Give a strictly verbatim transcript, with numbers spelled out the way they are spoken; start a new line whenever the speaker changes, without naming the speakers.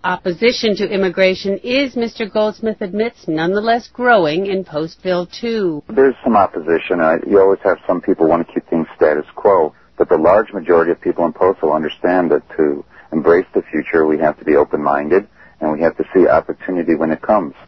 Opposition to immigration is, Mister Goldsmith admits, nonetheless growing in Postville, too.
There's some opposition. Uh, you always have some people want to keep things status quo, but the large majority of people in Postville understand that to embrace the future, we have to be open-minded, and we have to see opportunity when it comes.